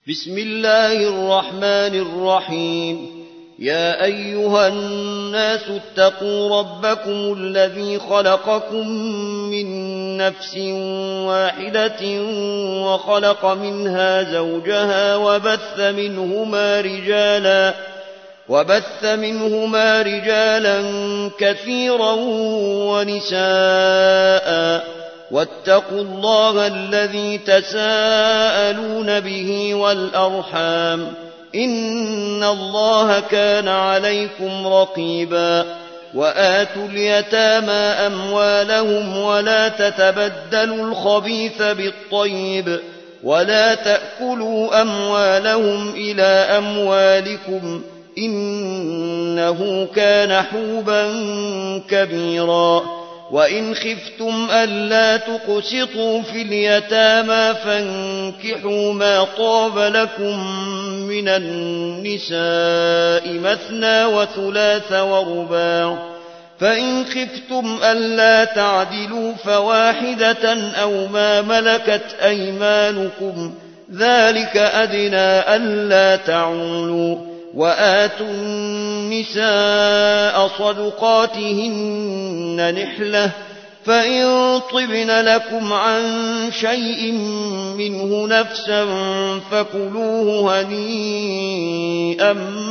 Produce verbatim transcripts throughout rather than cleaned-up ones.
بسم الله الرحمن الرحيم. يا أيها الناس اتقوا ربكم الذي خلقكم من نفس واحدة وخلق منها زوجها وبث منهما رجالا وبث منهما رجالا كثيرا ونساء واتقوا الله الذي تساءلون به والأرحام إن الله كان عليكم رقيبا. وآتوا اليتامى أموالهم ولا تتبدلوا الخبيث بالطيب ولا تأكلوا أموالهم إلى أموالكم إنه كان حوبا كبيرا. وإن خفتم ألا تقسطوا في اليتامى فانكحوا ما طاب لكم من النساء مثنى وثلاث ورباع، فإن خفتم ألا تعدلوا فواحدة أو ما ملكت أيمانكم ذلك أدنى ألا تعولوا. وآتوا النساء صدقاتهن نحلة، فإن طبن لكم عن شيء منه نفسا فكلوه هنيئا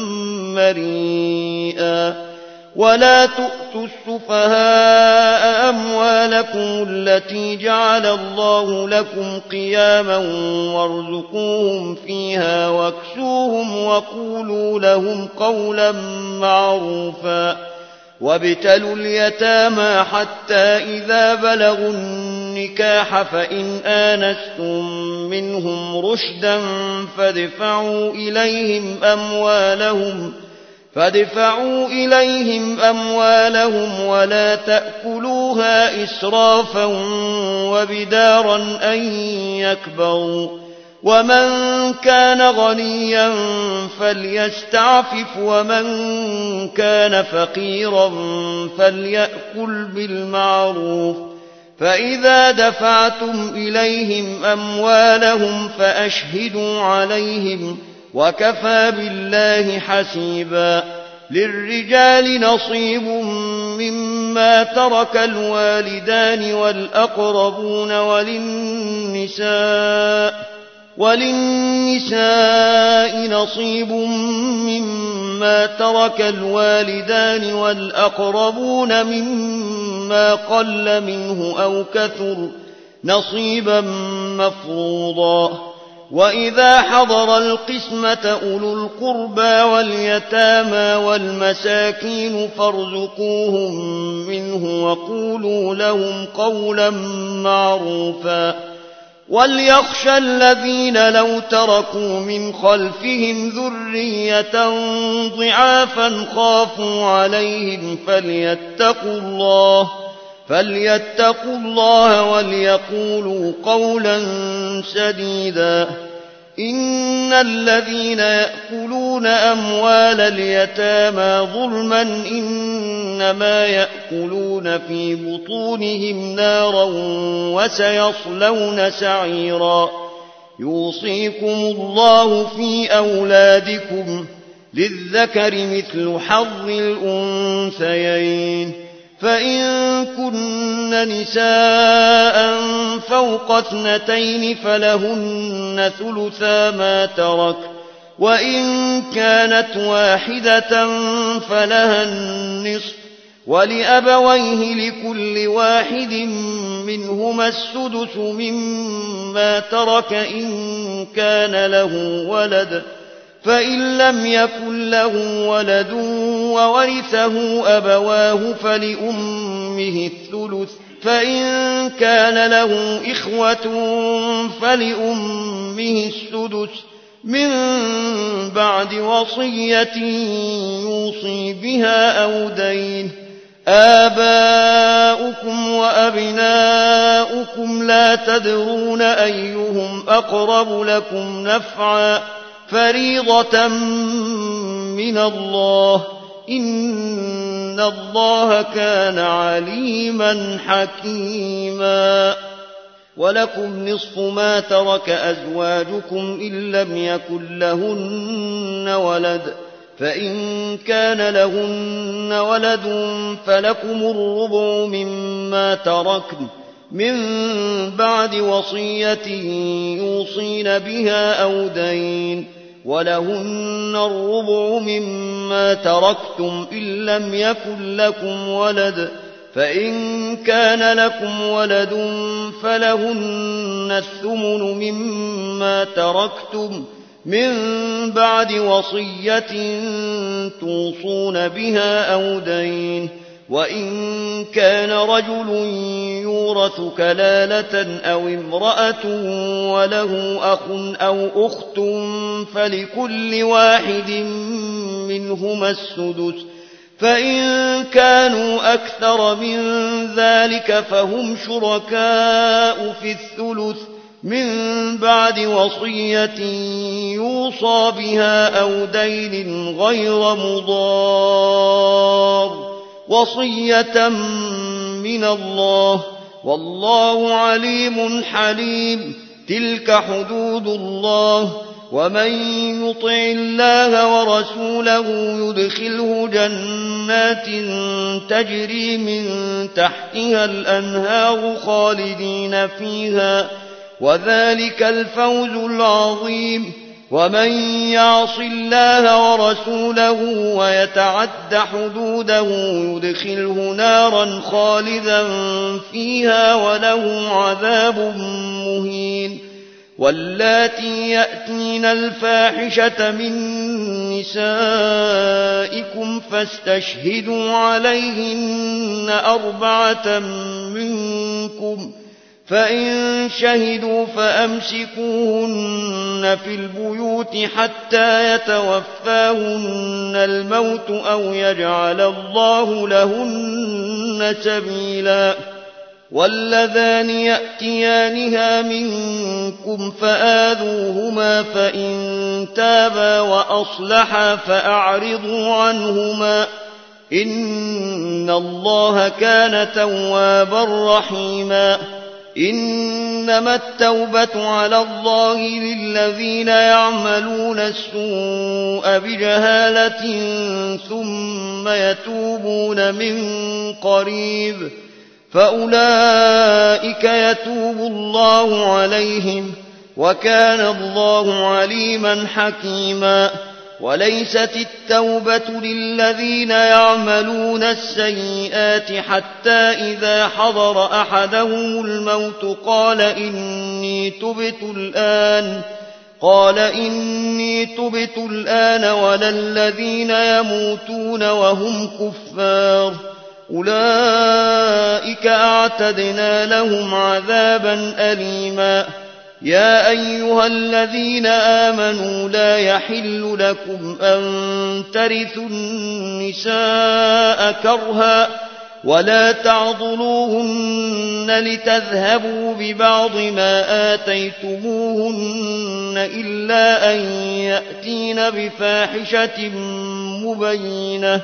مريئا. ولا تؤتوا السفهاء أموالكم التي جعل الله لكم قياما وارزقوهم فيها واكسوهم وقولوا لهم قولا معروفا. وابتلوا اليتامى حتى إذا بلغوا النكاح فإن آنستم منهم رشدا فادفعوا إليهم أموالهم فادفعوا إليهم أموالهم ولا تأكلوها إسرافا وبدارا أن يكبروا. ومن كان غنيا فليستعفف ومن كان فقيرا فليأكل بالمعروف. فإذا دفعتم إليهم أموالهم فأشهدوا عليهم وكفى بالله حسيبا. للرجال نصيب مما ترك الوالدان والأقربون وللنساء وللنساء نصيب مما ترك الوالدان والأقربون مما قل منه أو كثر نصيبا مفروضا. وإذا حضر القسمة أولو القربى واليتامى والمساكين فارزقوهم منه وقولوا لهم قولا معروفا. وليخشى الذين لو تركوا من خلفهم ذرية ضعافا خافوا عليهم فليتقوا الله فليتقوا الله وليقولوا قولا سديدا. إن الذين يأكلون أموال اليتامى ظلما إنما يأكلون في بطونهم نارا وسيصلون سعيرا. يوصيكم الله في أولادكم للذكر مثل حظ الأنثيين. فإن كن نساء فوق اثنتين فلهن ثلثا ما ترك، وإن كانت واحدة فلها النصف، ولأبويه لكل واحد منهما السدس مما ترك إن كان له ولد، فإن لم يكن له ولد وورثه أبواه فلأمه الثلث، فإن كان له إخوة فلأمه السدس من بعد وصية يوصي بها أو دين. آباؤكم وأبناؤكم لا تدرون أيهم أقرب لكم نفعا فريضة من الله إن الله كان عليما حكيما. ولكم نصف ما ترك أزواجكم إن لم يكن لهن ولد، فإن كان لهن ولد فلكم الربع مما تركن من بعد وصية يوصين بها أو دين، ولهن الربع مما تركتم إن لم يكن لكم ولد، فإن كان لكم ولد فلهن الثمن مما تركتم من بعد وصية توصون بها أو دين، وإن كان رجل يورث كلالة أو امرأة وله أخ أو أخت فلكل واحد منهما السدس، فإن كانوا أكثر من ذلك فهم شركاء في الثلث من بعد وصية يوصى بها أو دين غير مضار، وصية من الله، والله عليم حليم. تلك حدود الله، ومن يطع الله ورسوله يدخله جنات تجري من تحتها الأنهار خالدين فيها، وذلك الفوز العظيم. ومن يعص الله ورسوله ويتعد حدوده يدخله نارا خالدا فيها وله عذاب مهين. واللاتي يأتين الفاحشة من نسائكم فاستشهدوا عليهن أربعة منكم، فإن شهدوا فأمسكوهن في البيوت حتى يتوفاهن الموت أو يجعل الله لهن سبيلا. واللذان يأتيانها منكم فآذوهما، فإن تابا وأصلحا فأعرضوا عنهما، إن الله كان توابا رحيما. إنما التوبة على الله للذين يعملون السوء بجهالة ثم يتوبون من قريب فأولئك يتوب الله عليهم، وكان الله عليما حكيما. وليست التوبة للذين يعملون السيئات حتى إذا حضر أحدهم الموت قال إني تبت الآن قال إني تبت الآن ولا الذين يموتون وهم كفار، أولئك أعتدنا لهم عذابا أليما. يا أيها الذين آمنوا لا يحل لكم أن ترثوا النساء كرها ولا تعضلوهن لتذهبوا ببعض ما آتيتموهن إلا أن يأتين بفاحشة مبينة،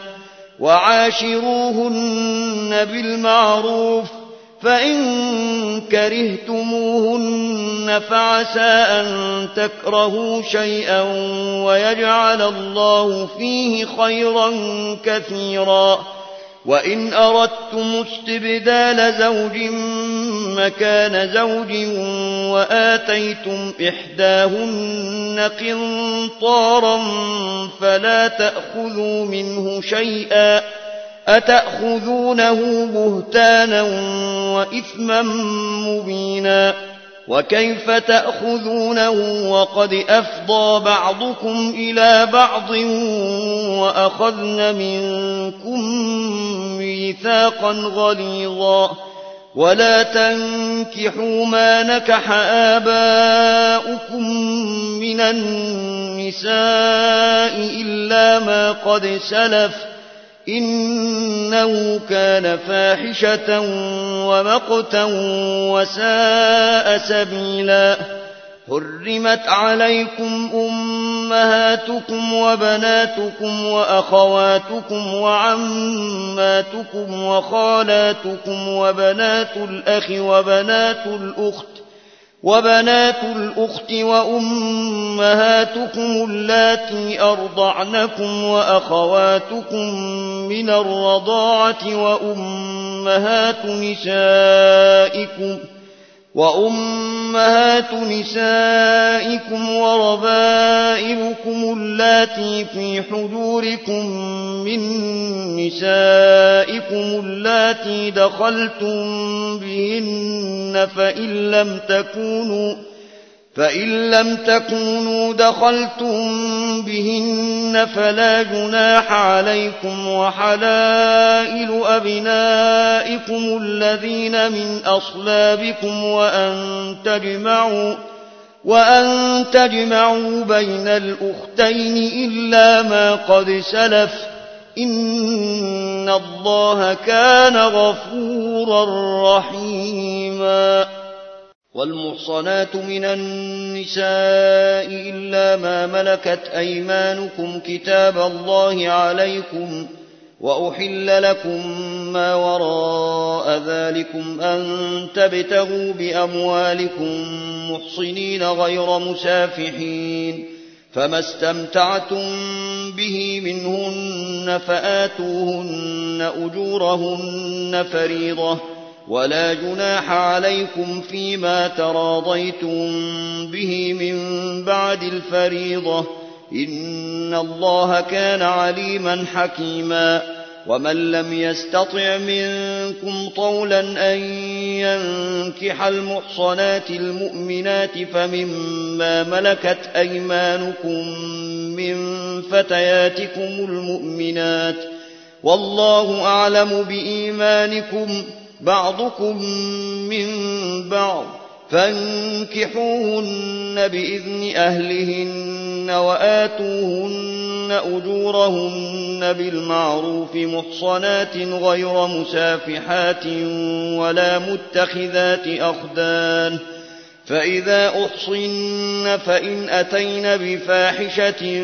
وعاشروهن بالمعروف، فإن كرهتموهن فعسى أن تكرهوا شيئا ويجعل الله فيه خيرا كثيرا. وإن أردتم استبدال زوج مكان زوج وآتيتم إحداهن قنطارا فلا تأخذوا منه شيئا، أتأخذونه بهتانا وإثما مبينا. وكيف تأخذونه وقد أفضى بعضكم إلى بعض وأخذن منكم ميثاقا غليظا. ولا تنكحوا ما نكح آباؤكم من النساء إلا ما قد سلف، إنه كان فاحشة ومقتا وساء سبيلا. حرمت عليكم أمهاتكم وبناتكم وأخواتكم وعماتكم وخالاتكم وبنات الأخ وبنات الأخت وبنات الأخت وأمهاتكم اللاتي أرضعنكم وأخواتكم من الرضاعة وأمهات نسائكم وأمهات نسائكم وربائبكم اللاتي في حجوركم من نسائكم اللاتي دخلتم بهن فإن لم تكونوا فإن لم تكونوا دخلتم بهن فلا جناح عليكم وحلائل أبنائكم الذين من أصلابكم وأن تجمعوا وأن تجمعوا بين الأختين إلا ما قد سلف إن الله كان غفورا رحيما. والمحصنات من النساء إلا ما ملكت أيمانكم كتاب الله عليكم وأحل لكم ما وراء ذلكم أن تبتغوا بأموالكم محصنين غير مسافحين فما استمتعتم به منهن فآتوهن أجورهن فريضة ولا جناح عليكم فيما تراضيتم به من بعد الفريضة إن الله كان عليما حكيما. ومن لم يستطع منكم طولا أن ينكح المحصنات المؤمنات فمما ملكت أيمانكم من فتياتكم المؤمنات والله أعلم بإيمانكم بعضكم من بعض فانكحوهن بإذن أهلهن وآتوهن أجورهن بالمعروف محصنات غير مسافحات ولا متخذات أخدان فإذا أحصن فإن أتين بفاحشة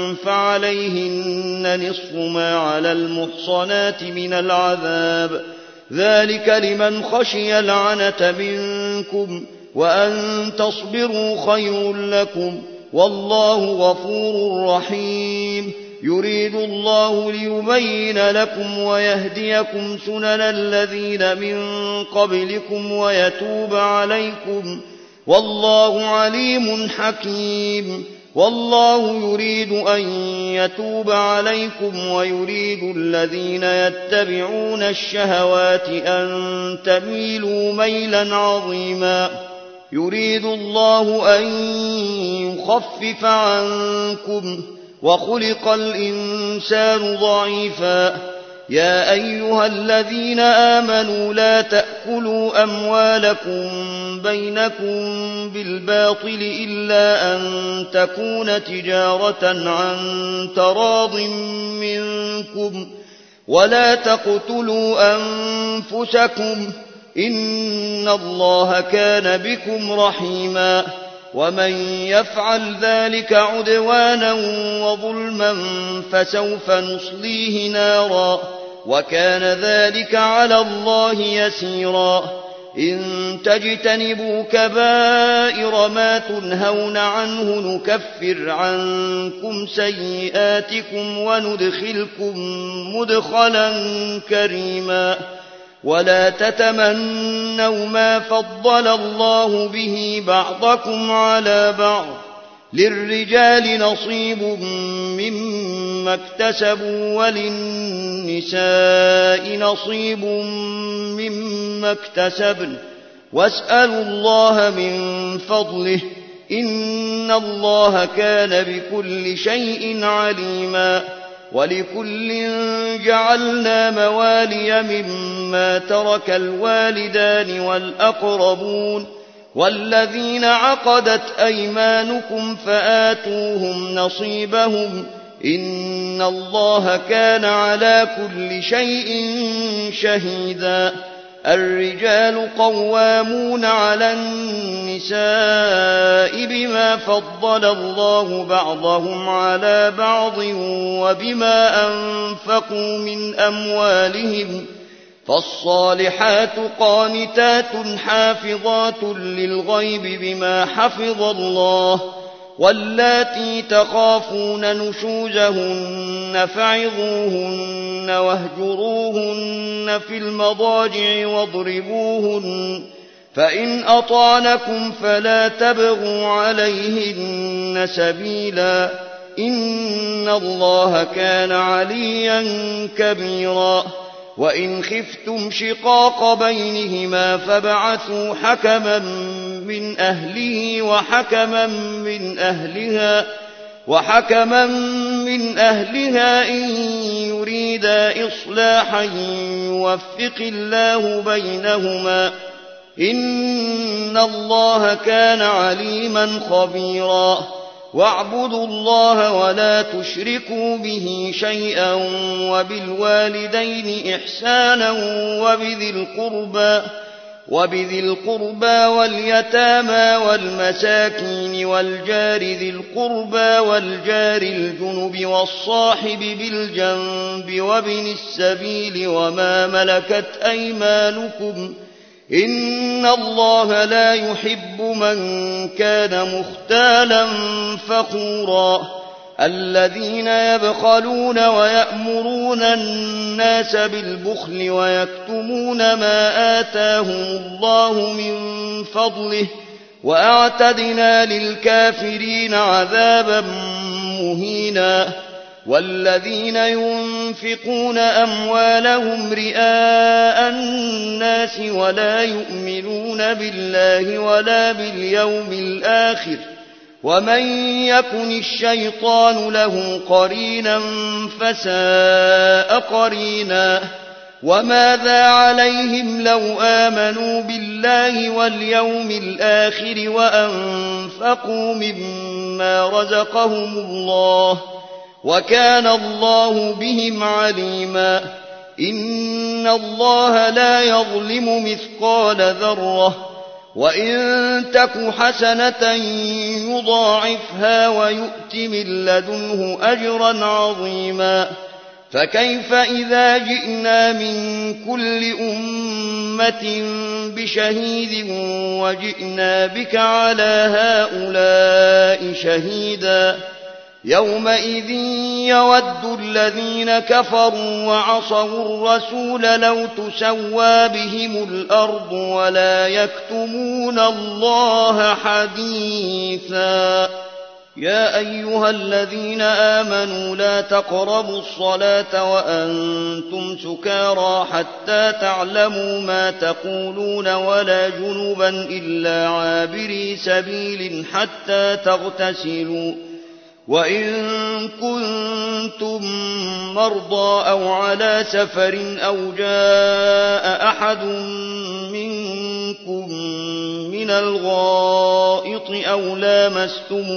فعليهن نصف ما على المحصنات من العذاب ذلك لمن خشي العنة منكم وأن تصبروا خير لكم والله غفور رحيم. يريد الله ليبين لكم ويهديكم سنن الذين من قبلكم ويتوب عليكم والله عليم حكيم. والله يريد أن يتوب عليكم ويريد الذين يتبعون الشهوات أن تميلوا ميلا عظيما. يريد الله أن يخفف عنكم وخلق الإنسان ضعيفا. يا أيها الذين آمنوا لا تأكلوا أموالكم بينكم بالباطل إلا أن تكون تجارة عن تراض منكم ولا تقتلوا أنفسكم إن الله كان بكم رحيما. ومن يفعل ذلك عدوانا وظلما فسوف نصليه نارا وكان ذلك على الله يسيرا. إن تجتنبوا كبائر ما تنهون عنه نكفر عنكم سيئاتكم وندخلكم مدخلا كريما. ولا تتمنوا ما فضل الله به بعضكم على بعض للرجال نصيب مما اكتسبوا وللنساء نصيب مما اكتسبن واسألوا الله من فضله إن الله كان بكل شيء عليما. ولكل جعلنا موالي مما ترك الوالدان والأقربون والذين عقدت أيمانكم فآتوهم نصيبهم إن الله كان على كل شيء شهيدا. الرجال قوامون على النساء بما فضل الله بعضهم على بعض وبما أنفقوا من أموالهم فالصالحات قانتات حافظات للغيب بما حفظ الله واللاتي تخافون نشوزهن فعظوهن واهجروهن في المضاجع واضربوهن فإن أطعنكم فلا تبغوا عليهن سبيلا إن الله كان عليا كبيرا وإن خفتم شقاق بينهما فابعثوا حكما من أهله وحكما من أهلها وحكما من أهلها إن يريدا إصلاحا يوفق الله بينهما إن الله كان عليما خبيرا واعبدوا الله ولا تشركوا به شيئا وبالوالدين إحسانا وبذي القربى وبذي القربى واليتامى والمساكين والجار ذي القربى والجار الجنب والصاحب بالجنب وابن السبيل وما ملكت أيمانكم إن الله لا يحب من كان مختالا فخورا الذين يبخلون ويأمرون الناس بالبخل ويكتمون ما آتاهم الله من فضله وأعتدنا للكافرين عذابا مهينا والذين ينفقون أموالهم رئاء الناس ولا يؤمنون بالله ولا باليوم الآخر ومن يكن الشيطان له قرينا فساء قرينا وماذا عليهم لو آمنوا بالله واليوم الآخر وأنفقوا مما رزقهم الله وكان الله بهم عليما إن الله لا يظلم مثقال ذرة وإن تك حسنة يضاعفها ويؤت من لدنه أجرا عظيما فكيف إذا جئنا من كل أمة بشهيد وجئنا بك على هؤلاء شهيدا يومئذ يود الذين كفروا وعصوا الرسول لو تسوى بهم الأرض ولا يكتمون الله حديثا يا أيها الذين آمنوا لا تقربوا الصلاة وأنتم سكارى حتى تعلموا ما تقولون ولا جنبا إلا عابري سبيل حتى تغتسلوا وإن كنتم مرضى أو على سفر أو جاء أحد منكم من الغائط أو لامستم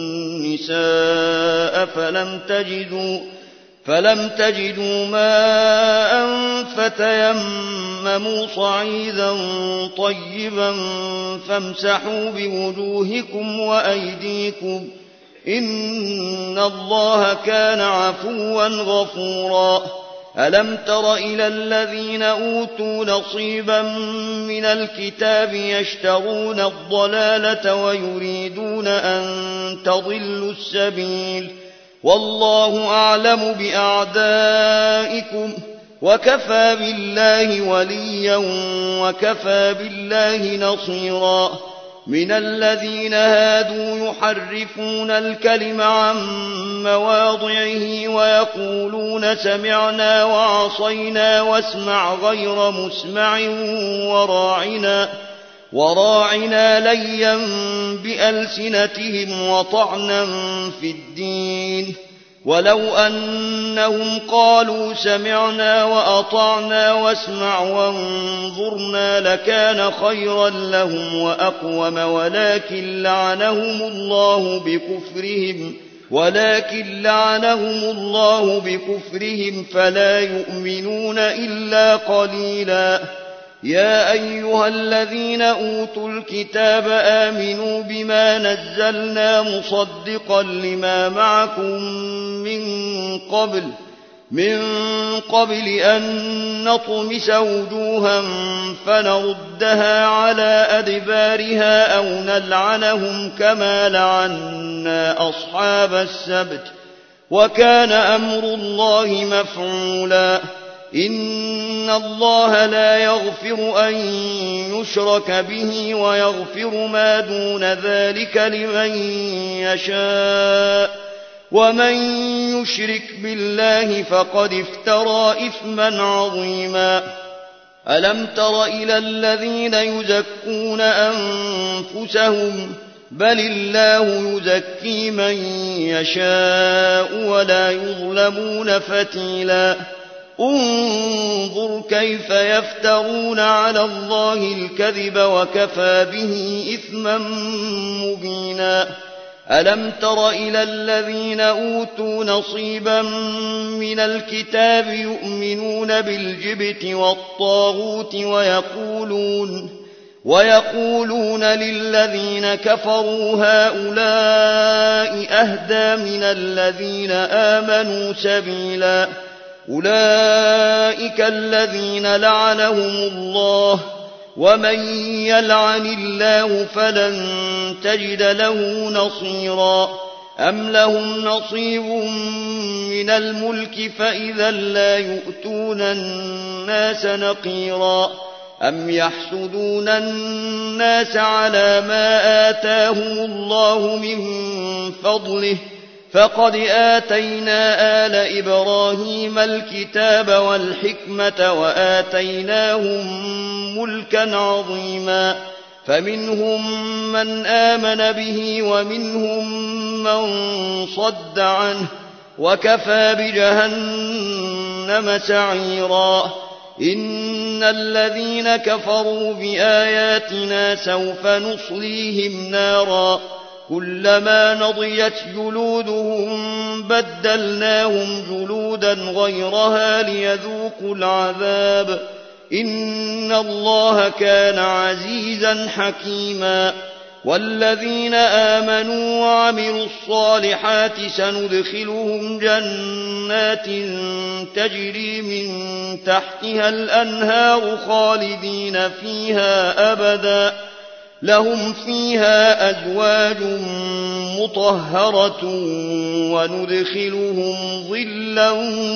النساء فلم تجدوا فلم تجدوا ماء فتيمموا صعيدا طيبا فامسحوا بوجوهكم وأيديكم إن الله كان عفوا غفورا ألم تر إلى الذين أوتوا نصيبا من الكتاب يشترون الضلالة ويريدون أن تضلوا السبيل والله أعلم بأعدائكم وكفى بالله وليا وكفى بالله نصيرا من الذين هادوا يحرفون الكلم عن مواضعه ويقولون سمعنا وعصينا واسمع غير مسمع وراعنا, وراعنا ليا بألسنتهم وطعنا في الدين ولو أنهم قالوا سمعنا وأطعنا واسمع وانظرنا لكان خيرا لهم وأقوم ولكن لعنهم الله بكفرهم ولكن لعنهم الله بكفرهم فلا يؤمنون إلا قليلا يا أيها الذين أوتوا الكتاب آمنوا بما نزلنا مصدقا لما معكم من قبل من قبل أن نطمس وجوها فنردها على أدبارها أو نلعنهم كما لعنا أصحاب السبت وكان أمر الله مفعولا إن الله لا يغفر أن يشرك به ويغفر ما دون ذلك لمن يشاء ومن يشرك بالله فقد افترى إثما عظيما ألم تر إلى الذين يزكون أنفسهم بل الله يزكي من يشاء ولا يظلمون فتيلا انظر كيف يفترون على الله الكذب وكفى به إثما مبينا ألم تر إلى الذين أوتوا نصيبا من الكتاب يؤمنون بالجبت والطاغوت ويقولون, ويقولون للذين كفروا هؤلاء أهدى من الذين آمنوا سبيلا أولئك الذين لعنهم الله ومن يلعن الله فلن تجد له نصيرا أم لهم نصيب من الملك فإذا لا يؤتون الناس نقيرا أم يحسدون الناس على ما آتاهم الله من فضله فقد آتينا آل إبراهيم الكتاب والحكمة وآتيناهم ملكا عظيما فمنهم من آمن به ومنهم من صد عنه وكفى بجهنم سعيرا إن الذين كفروا بآياتنا سوف نصليهم نارا كلما نضجت جلودهم بدلناهم جلودا غيرها ليذوقوا العذاب إن الله كان عزيزا حكيما والذين آمنوا وعملوا الصالحات سندخلهم جنات تجري من تحتها الأنهار خالدين فيها أبدا لهم فيها أزواج مطهرة وندخلهم ظلا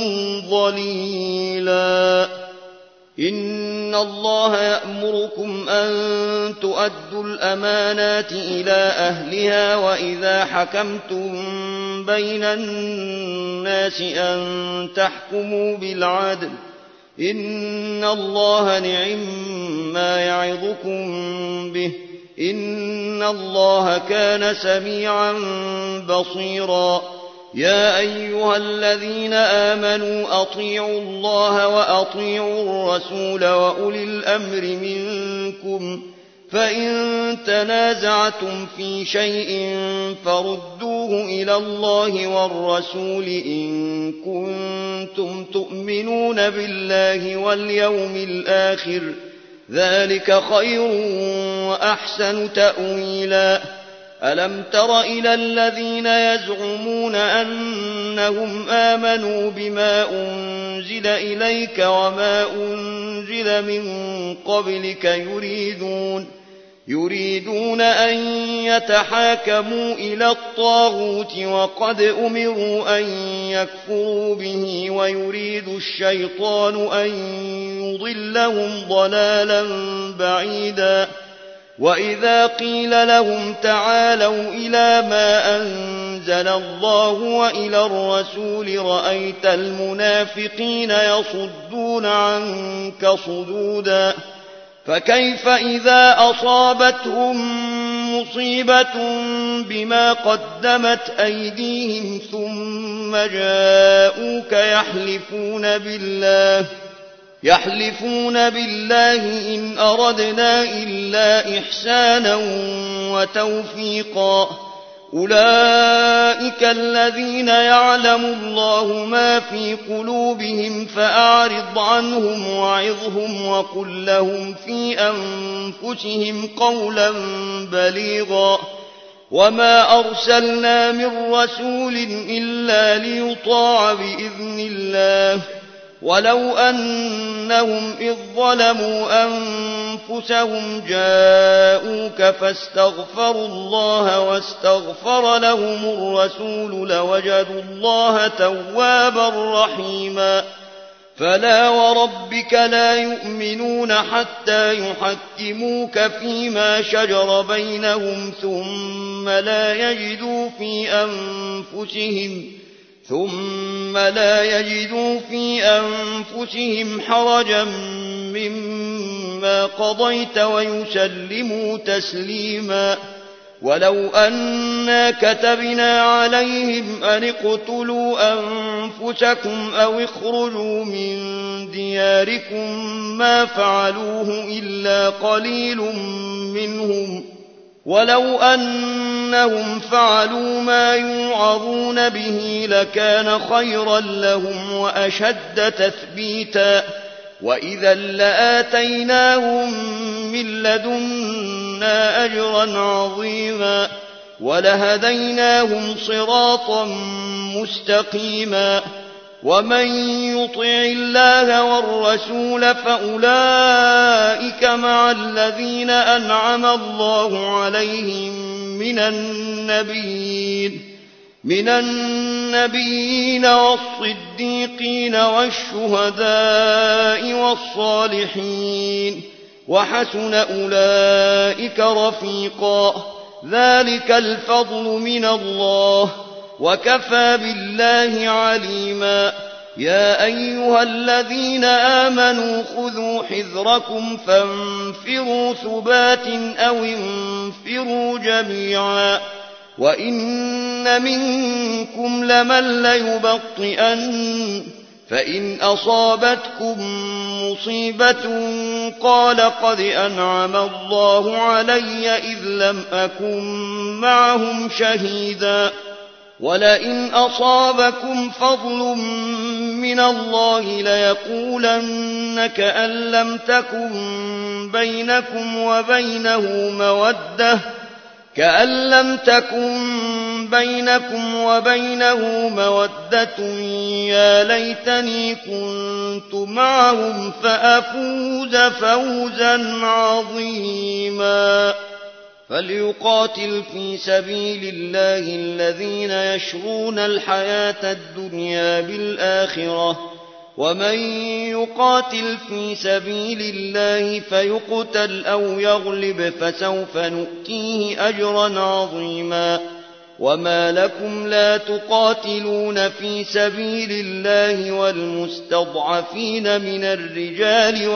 ظليلا إن الله يأمركم أن تؤدوا الأمانات إلى أهلها وإذا حكمتم بين الناس أن تحكموا بالعدل إن الله نعم ما يعظكم به إن الله كان سميعا بصيرا يا أيها الذين آمنوا أطيعوا الله وأطيعوا الرسول وأولي الأمر منكم فإن تنازعتم في شيء فردوه إلى الله والرسول إن كنتم تؤمنون بالله واليوم الآخر ذلك خير وأحسن تأويلا ألم تر إلى الذين يزعمون أنهم آمنوا بما أنزل إليك وما أنزل من قبلك يريدون يريدون أن يتحاكموا إلى الطاغوت وقد أمروا أن يكفروا به ويريد الشيطان أن يضلهم ضلالا بعيدا وإذا قيل لهم تعالوا إلى ما أنزل الله وإلى الرسول رأيت المنافقين يصدون عنك صدودا فكيف إذا أصابتهم مصيبة بما قدمت أيديهم ثم جاءوك يحلفون بالله يحلفون بالله إن أردنا إلا إحسانا وتوفيقا أولئك الذين يعلم الله ما في قلوبهم فأعرض عنهم وعظهم وقل لهم في أنفسهم قولا بليغا وما أرسلنا من رسول إلا ليطاع بإذن الله ولو أنهم إذ ظلموا أنفسهم جاءوك فاستغفروا الله واستغفر لهم الرسول لوجدوا الله توابا رحيما فلا وربك لا يؤمنون حتى يحكموك فيما شجر بينهم ثم لا يجدوا في أنفسهم ثم لا يجدوا في أنفسهم حرجا مما قضيت ويسلموا تسليما ولو أنا كتبنا عليهم أن اقتلوا أنفسكم أو اخرجوا من دياركم ما فعلوه إلا قليل منهم ولو أنهم فعلوا ما يوعظون به لكان خيرا لهم وأشد تثبيتا وإذا لآتيناهم من لدنا أجرا عظيما ولهديناهم صراطا مستقيما ومن يطع الله والرسول فأولئك مع الذين أنعم الله عليهم من النبيين من النبيين والصديقين والشهداء والصالحين وحسن أولئك رفيقا ذلك الفضل من الله وكفى بالله عليما يا أيها الذين آمنوا خذوا حذركم فانفروا ثبات أو انفروا جميعا وإن منكم لمن ليبطئن فإن أصابتكم مصيبة قال قد أنعم الله علي إذ لم أكن معهم شهيدا ولئن أصابكم فضل من الله ليقولن كأن لم تكن بينكم وبينه مودة كأن لم تكن بينكم وبينه مودة يا ليتني كنت معهم فأفوز فوزا عظيما فليقاتل في سبيل الله الذين يشرون الحياة الدنيا بالآخرة ومن يقاتل في سبيل الله فيقتل أو يغلب فسوف نؤتيه أجرا عظيما وما لكم لا تقاتلون في سبيل الله والمستضعفين من الرجال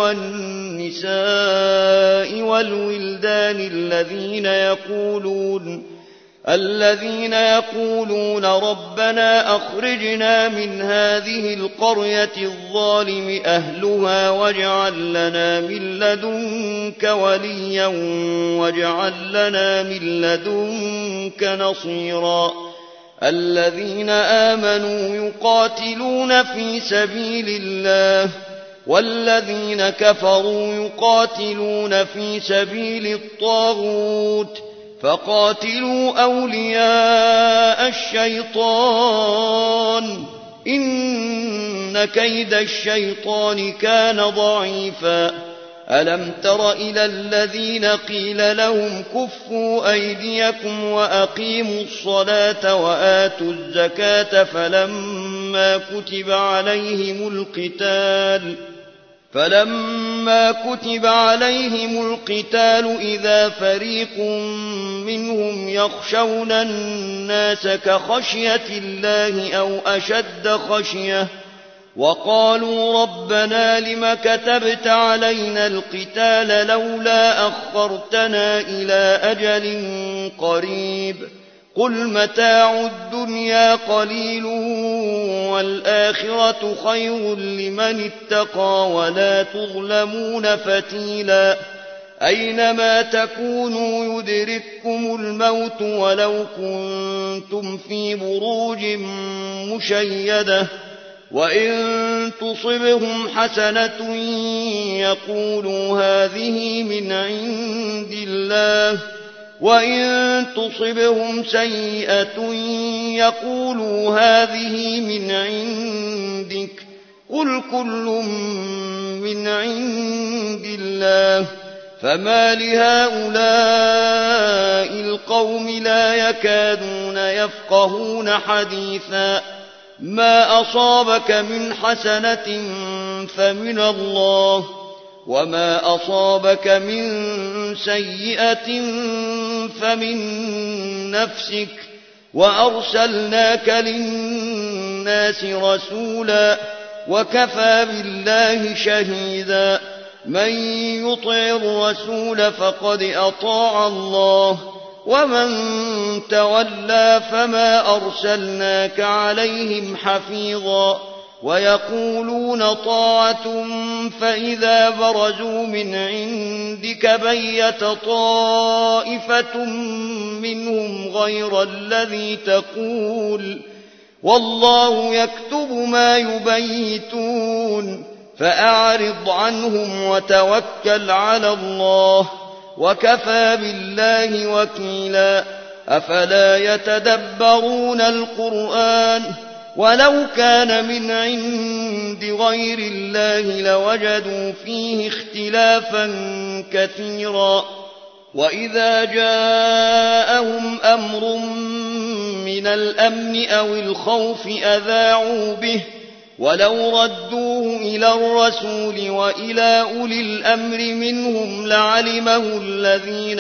والنساء والولدان الذين يقولون الذين يقولون ربنا أخرجنا من هذه القرية الظالم أهلها واجعل لنا من لدنك وليا واجعل لنا من لدنك نصيرا الذين آمنوا يقاتلون في سبيل الله والذين كفروا يقاتلون في سبيل الطاغوت فقاتلوا أولياء الشيطان إن كيد الشيطان كان ضعيفا ألم تر إلى الذين قيل لهم كفوا أيديكم وأقيموا الصلاة وآتوا الزكاة فلما كتب عليهم القتال فلما كتب عليهم القتال إذا فريق منهم يخشون الناس كخشية الله أو أشد خشية وقالوا ربنا لم كتبت علينا القتال لولا أخرتنا إلى أجل قريب قل متاع الدنيا قليل والآخرة خير لمن اتقى ولا تظلمون فتيلا أينما تكونوا يدرككم الموت ولو كنتم في بروج مشيدة وإن تصبهم حسنة يقولوا هذه من عند الله وإن تصبهم سيئة يقولوا هذه من عندك قل كل من عند الله فما لهؤلاء القوم لا يكادون يفقهون حديثا ما أصابك من حسنة فمن الله وما أصابك من سيئة فمن نفسك وأرسلناك للناس رسولا وكفى بالله شهيدا من يطع الرسول فقد أطاع الله ومن تولى فما أرسلناك عليهم حفيظا ويقولون طاعة فإذا برزوا من عندك بيت طائفة منهم غير الذي تقول والله يكتب ما يبيتون فأعرض عنهم وتوكل على الله وكفى بالله وكيلا أفلا يتدبرون القرآن ولو كان من عند غير الله لوجدوا فيه اختلافا كثيرا وإذا جاءهم أمر من الأمن أو الخوف أذاعوا به ولو ردوه إلى الرسول وإلى أولي الأمر منهم لعلمه الذين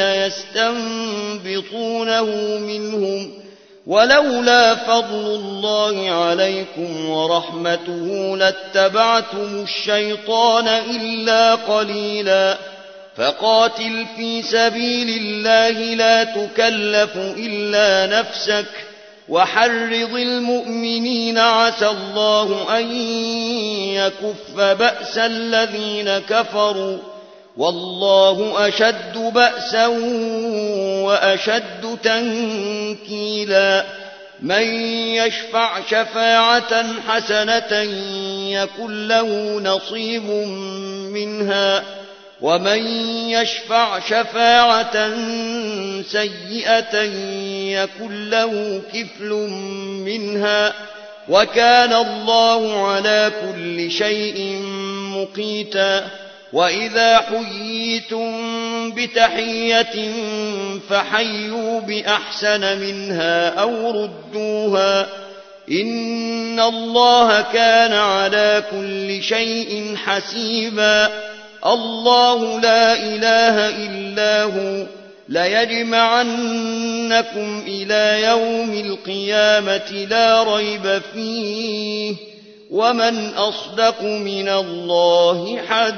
يستنبطونه منهم ولولا فضل الله عليكم ورحمته لاتبعتم الشيطان إلا قليلا فقاتل في سبيل الله لا تكلف إلا نفسك وحرض المؤمنين عسى الله أن يكف بأس الذين كفروا والله أشد بأسا وأشد تنكيلا من يشفع شفاعة حسنة يكن له نصيب منها ومن يشفع شفاعة سيئة يكن له كفل منها وكان الله على كل شيء مقيتا وإذا حييتم بتحية فحيوا بأحسن منها أو ردوها إن الله كان على كل شيء حسيبا الله لا إله إلا هو ليجمعنكم إلى يوم القيامة لا ريب فيه ومن أصدق من الله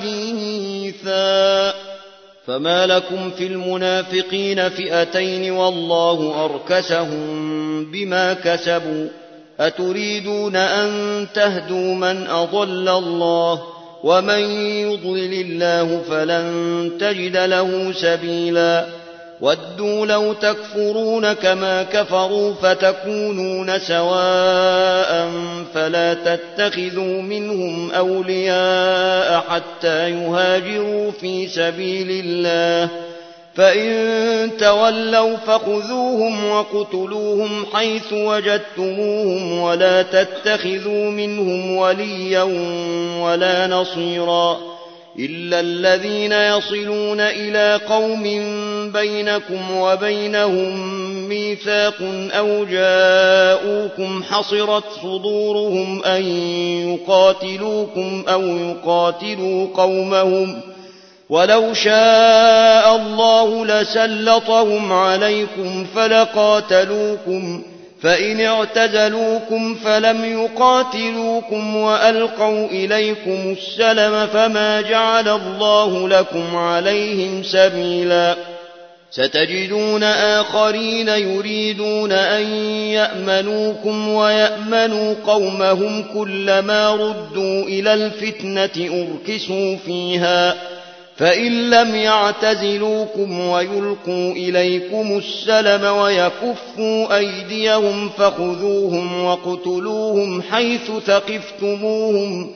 حديثا فما لكم في المنافقين فئتين والله أركسهم بما كسبوا أتريدون أن تهدوا من أضل الله ومن يضلل الله فلن تجد له سبيلا ودوا لو تكفرون كما كفروا فتكونون سواء فلا تتخذوا منهم أولياء حتى يهاجروا في سبيل الله فإن تولوا فخذوهم وقتلوهم حيث وجدتموهم ولا تتخذوا منهم وليا ولا نصيرا إلا الذين يصلون إلى قوم بينكم وبينهم ميثاق أو جاءوكم حصرت صدورهم أن يقاتلوكم أو يقاتلوا قومهم ولو شاء الله لسلطهم عليكم فلقاتلوكم فإن اعتزلوكم فلم يقاتلوكم وألقوا إليكم السلم فما جعل الله لكم عليهم سبيلا ستجدون آخرين يريدون أن يأمنوكم ويأمنوا قومهم كلما ردوا إلى الفتنة أركسوا فيها فإن لم يعتزلوكم ويلقوا إليكم السلم ويكفوا أيديهم فخذوهم وقتلوهم حيث ثقفتموهم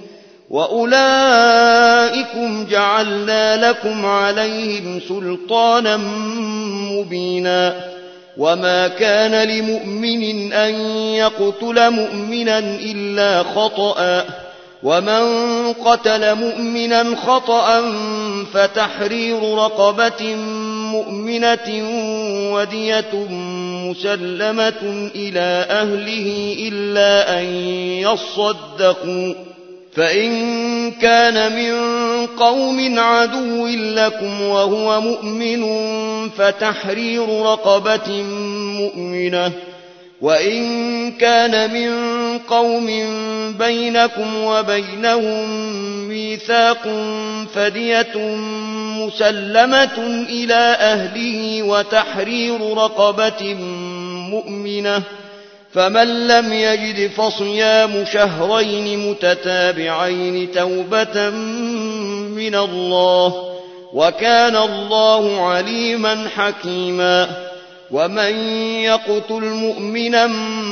وأولئكم جعلنا لكم عليهم سلطانا مبينا وما كان لمؤمن أن يقتل مؤمنا إلا خطأ ومن قتل مؤمنا خطأ فتحرير رقبة مؤمنة ودية مسلمة إلى أهله إلا أن يصدقوا فإن كان من قوم عدو لكم وهو مؤمن فتحرير رقبة مؤمنة وإن كان من قوم بينكم وبينهم ميثاق فدية مسلمة إلى أهله وتحرير رقبة مؤمنة فمن لم يجد فصيام شهرين متتابعين توبة من الله وكان الله عليما حكيما ومن يقتل مؤمنا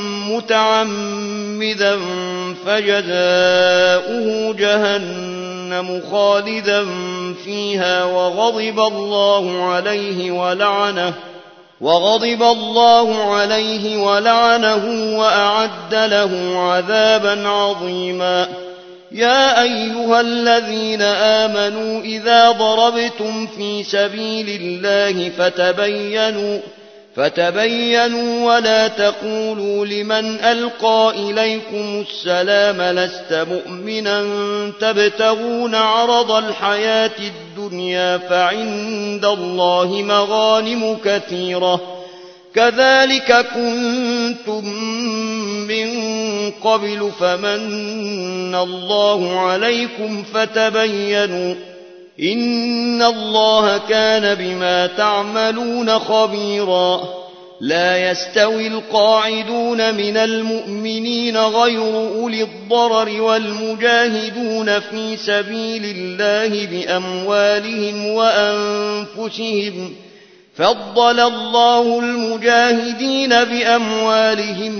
متعمدا فجزاؤه جهنم خالدا فيها وغضب الله عليه ولعنه وغضب الله عليه ولعنه وأعد له عذابا عظيما يا أيها الذين آمنوا إذا ضربتم في سبيل الله فتبينوا فتبينوا ولا تقولوا لمن ألقى إليكم السلام لست مؤمنا تبتغون عرض الحياة الدنيا فعند الله مغانم كثيرة كذلك كنتم من قبل فمن الله عليكم فتبينوا إن الله كان بما تعملون خبيرا لا يستوي القاعدون من المؤمنين غير أولي الضرر والمجاهدون في سبيل الله بأموالهم وأنفسهم فضل الله المجاهدين بأموالهم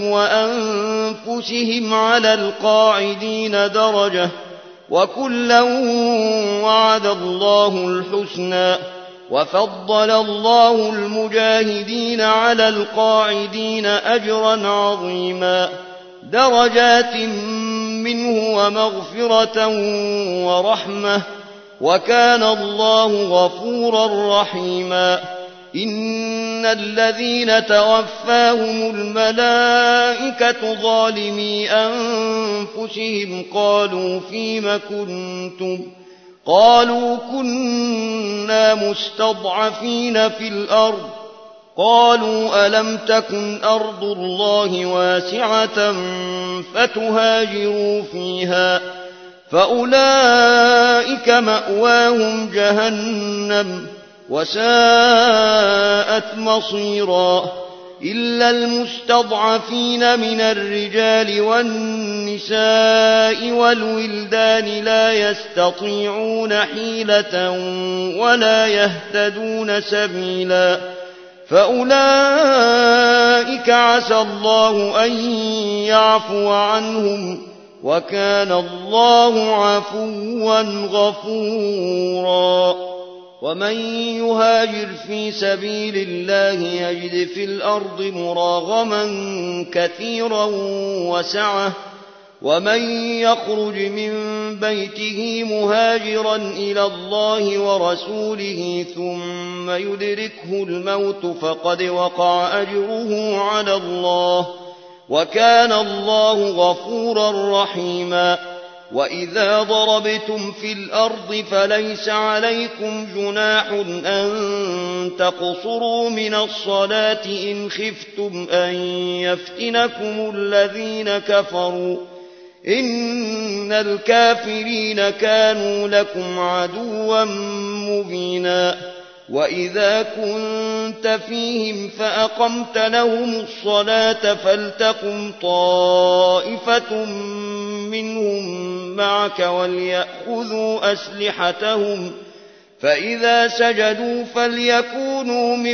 وأنفسهم على القاعدين درجة وكلا وعد الله الحسنى وفضل الله المجاهدين على القاعدين أجرا عظيما درجات منه ومغفرة ورحمة وكان الله غفورا رحيما إن الذين توفاهم الملائكة ظالمي أنفسهم قالوا فيم كنتم قالوا كنا مستضعفين في الأرض قالوا ألم تكن أرض الله واسعة فتهاجروا فيها فأولئك مأواهم جهنم وساءت مصيرا إلا المستضعفين من الرجال والنساء والولدان لا يستطيعون حيلة ولا يهتدون سبيلا فأولئك عسى الله أن يعفو عنهم وكان الله عفوا غفورا ومن يهاجر في سبيل الله يجد في الأرض مراغما كثيرا وسعة ومن يخرج من بيته مهاجرا إلى الله ورسوله ثم يدركه الموت فقد وقع أجره على الله وكان الله غفورا رحيما وإذا ضربتم في الأرض فليس عليكم جناح أن تقصروا من الصلاة إن خفتم أن يفتنكم الذين كفروا إن الكافرين كانوا لكم عدوا مبينا وإذا كنت فيهم فأقمت لهم الصلاة فلتقم طائفة منهم معك وليأخذوا أسلحتهم فإذا سجدوا فليكونوا من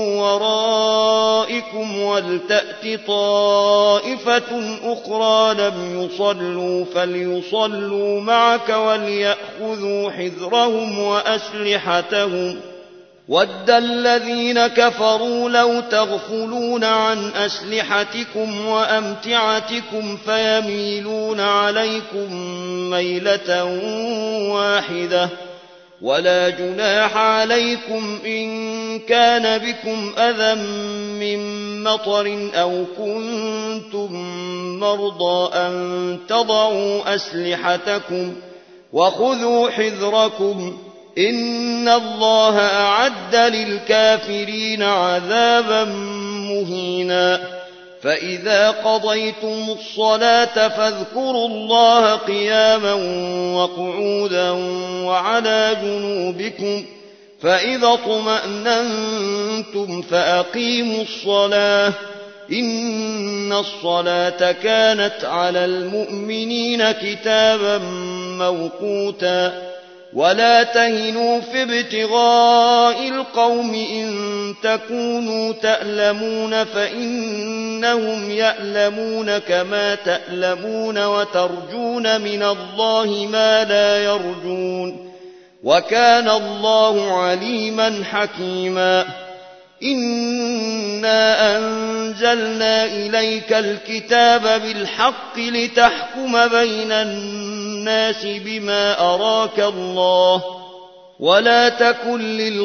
ورائكم ولتأت طائفة أخرى لم يصلوا فليصلوا معك وليأخذوا حذرهم وأسلحتهم ود الذين كفروا لو تغفلون عن أسلحتكم وأمتعتكم فيميلون عليكم ميلة واحدة ولا جناح عليكم إن كان بكم أذى من مطر أو كنتم مرضى أن تضعوا أسلحتكم وخذوا حذركم إن الله أعد للكافرين عذابا مهينا فإذا قضيتم الصلاة فاذكروا الله قياما وقعودا وعلى جنوبكم فإذا اطمأننتم فأقيموا الصلاة إن الصلاة كانت على المؤمنين كتابا موقوتا ولا تهنوا في ابتغاء القوم إن تكونوا تألمون فإنهم يألمون كما تألمون وترجون من الله ما لا يرجون وكان الله عليما حكيما إنا أنزلنا إليك الكتاب بالحق لتحكم بين الناس بما أراك الله ولا تكن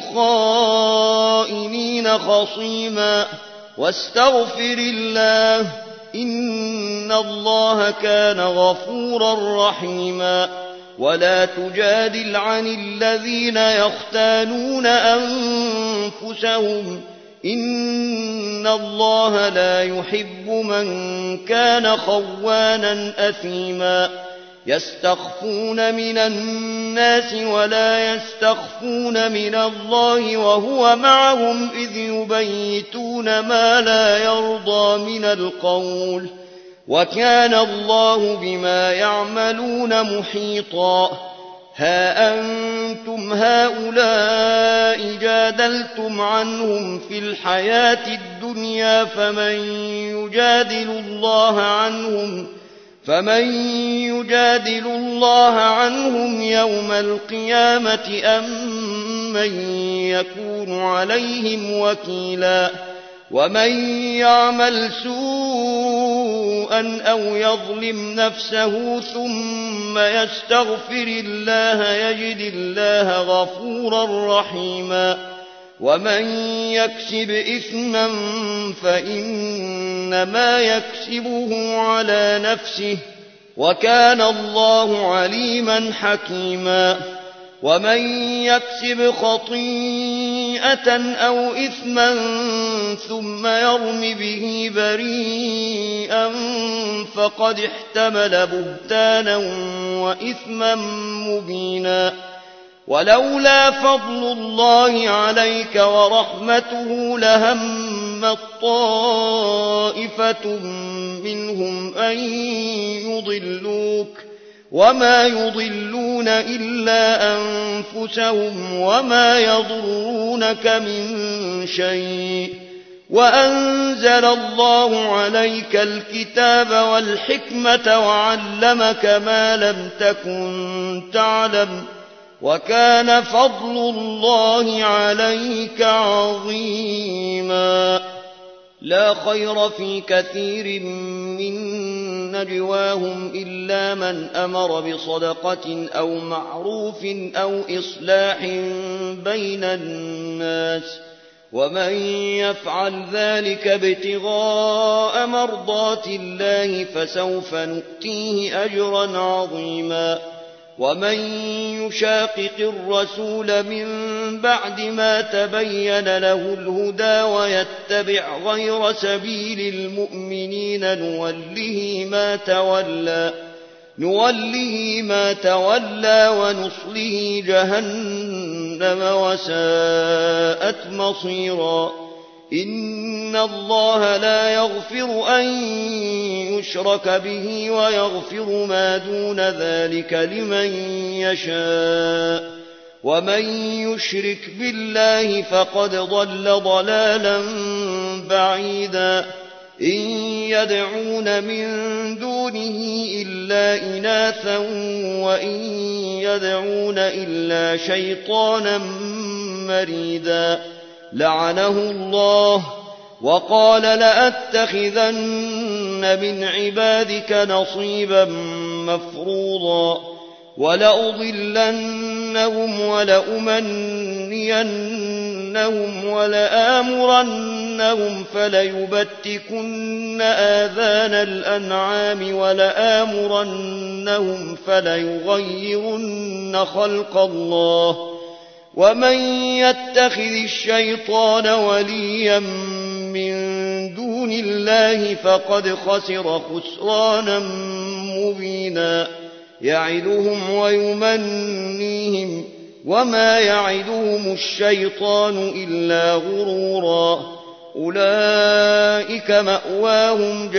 للخائنين خصيما واستغفر الله إن الله كان غفورا رحيما ولا تجادل عن الذين يختانون أنفسهم إن الله لا يحب من كان خوانا أثيما يستخفون من الناس ولا يستخفون من الله وهو معهم إذ يبيتون ما لا يرضى من القول وكان الله بما يعملون محيطا ها أنتم هؤلاء جادلتم عنهم في الحياة الدنيا فمن يجادل الله عنهم فمن يجادل الله عنهم يوم القيامة أم من يكون عليهم وكيلا ومن يعمل سوءا أو يظلم نفسه ثم يستغفر الله يجد الله غفورا رحيما ومن يكسب إثما فإنما يكسبه على نفسه وكان الله عليما حكيما ومن يكسب خطيئة أو إثما ثم يرم به بريئا فقد احتمل بهتانا وإثما مبينا ولولا فضل الله عليك ورحمته لهمت طائفة منهم أن يضلوك وما يضلون إلا أنفسهم وما يضرونك من شيء وأنزل الله عليك الكتاب والحكمة وعلمك ما لم تكن تعلم وكان فضل الله عليك عظيما لا خير في كثير من نجواهم إلا من أمر بصدقة أو معروف أو إصلاح بين الناس ومن يفعل ذلك ابتغاء مرضات الله فسوف نؤتيه أجرا عظيما ومن يشاقق الرسول من بعد ما تبين له الهدى ويتبع غير سبيل المؤمنين نوله ما تولى نوله ما تولى ونصله جهنم وساءت مصيرا إن الله لا يغفر أن يشرك به ويغفر ما دون ذلك لمن يشاء ومن يشرك بالله فقد ضل ضلالا بعيدا إن يدعون من دونه إلا إناثا وإن يدعون إلا شيطانا مريدا لعنه الله وقال لأتخذن من عبادك نصيبا مفروضا ولأضلنهم ولأمنينهم ولآمرنهم فليبتكن آذان الأنعام ولآمرنهم فليغيرن خلق الله ومن يتخذ الشيطان وليا من دون الله فقد خسر خسرانا مبينا يعدهم ويمنيهم وما يعدهم الشيطان إلا غرورا أولئك مأواهم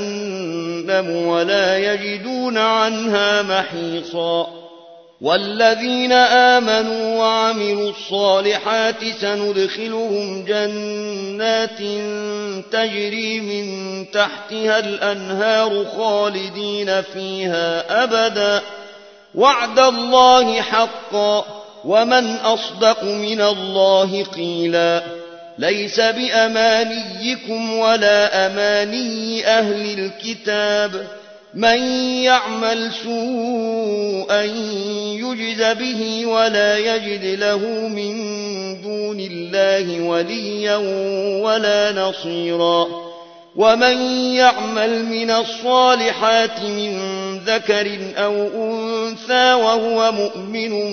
جهنم ولا يجدون عنها محيصا والذين آمنوا وعملوا الصالحات سندخلهم جنات تجري من تحتها الأنهار خالدين فيها أبدا وعد الله حقا ومن أصدق من الله قيلا ليس بأمانيكم ولا أماني أهل الكتاب من يعمل سوءا يجز به ولا يجد له من دون الله وليا ولا نصيرا ومن يعمل من الصالحات من ذكر أو أنثى وهو مؤمن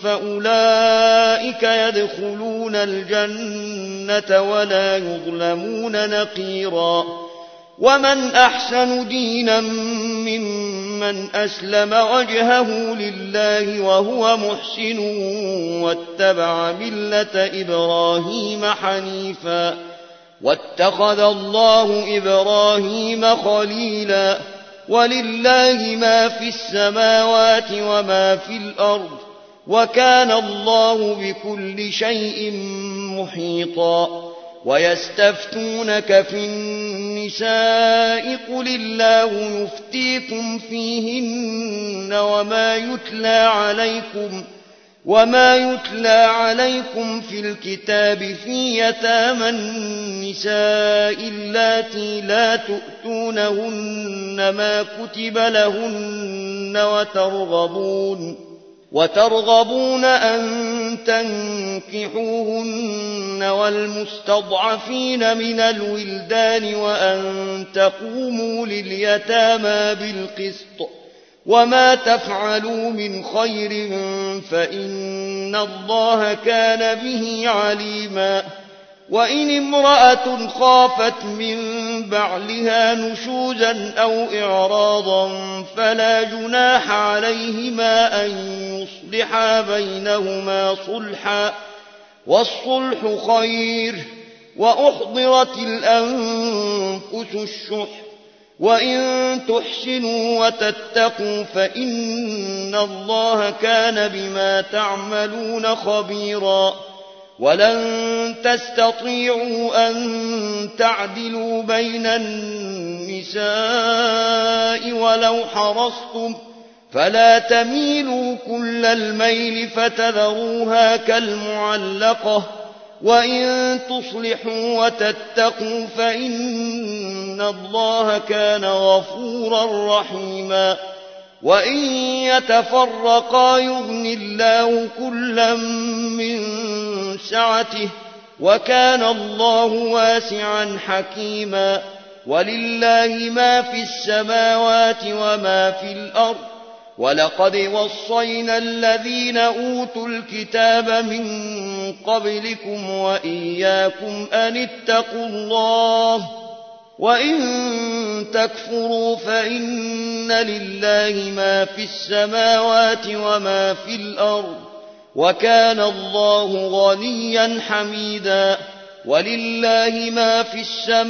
فأولئك يدخلون الجنة ولا يظلمون نقيرا ومن أحسن دينا ممن أسلم وجهه لله وهو محسن واتبع ملة إبراهيم حنيفا واتخذ الله إبراهيم خليلا ولله ما في السماوات وما في الأرض وكان الله بكل شيء محيطا ويستفتونك في النساء قل الله يفتيكم فيهن وما يتلى عليكم وما يتلى عليكم في الكتاب في يتامى النساء اللاتي لا تؤتونهن ما كتب لهن وترغبون وترغبون أن تنكحوهن والمستضعفين من الولدان وأن تقوموا لليتامى بالقسط وما تفعلوا من خير فإن الله كان به عليما وإن امرأة خافت من بعلها نشوزا أو إعراضا فلا جناح عليهما أن يصلحا بينهما صلحا والصلح خير وأحضرت الأنفس الشح وإن تحسنوا وتتقوا فإن الله كان بما تعملون خبيرا ولن تستطيعوا أن تعدلوا بين النساء ولو حرصتم فلا تميلوا كل الميل فتذروها كالمعلقة وإن تصلحوا وتتقوا فإن الله كان غفورا رحيما وإن يتفرقا يغن الله كلا من سعته وكان الله واسعا حكيما ولله ما في السماوات وما في الأرض ولقد وصينا الذين أوتوا الكتاب من قبلكم وإياكم أن اتقوا الله وإن تكفروا فإن لله ما في السماوات وما في الأرض وكان الله غنيا حميدا ولله ما في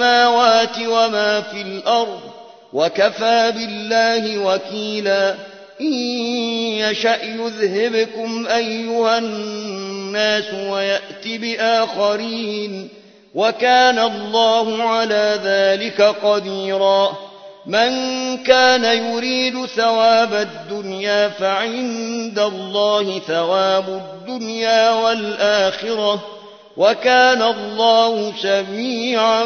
السماوات وما في الأرض وكفى بالله وكيلا إن يشأ يذهبكم أيها الناس ويأت بآخرين وكان الله على ذلك قديرا من كان يريد ثواب الدنيا فعند الله ثواب الدنيا والآخرة وكان الله سميعا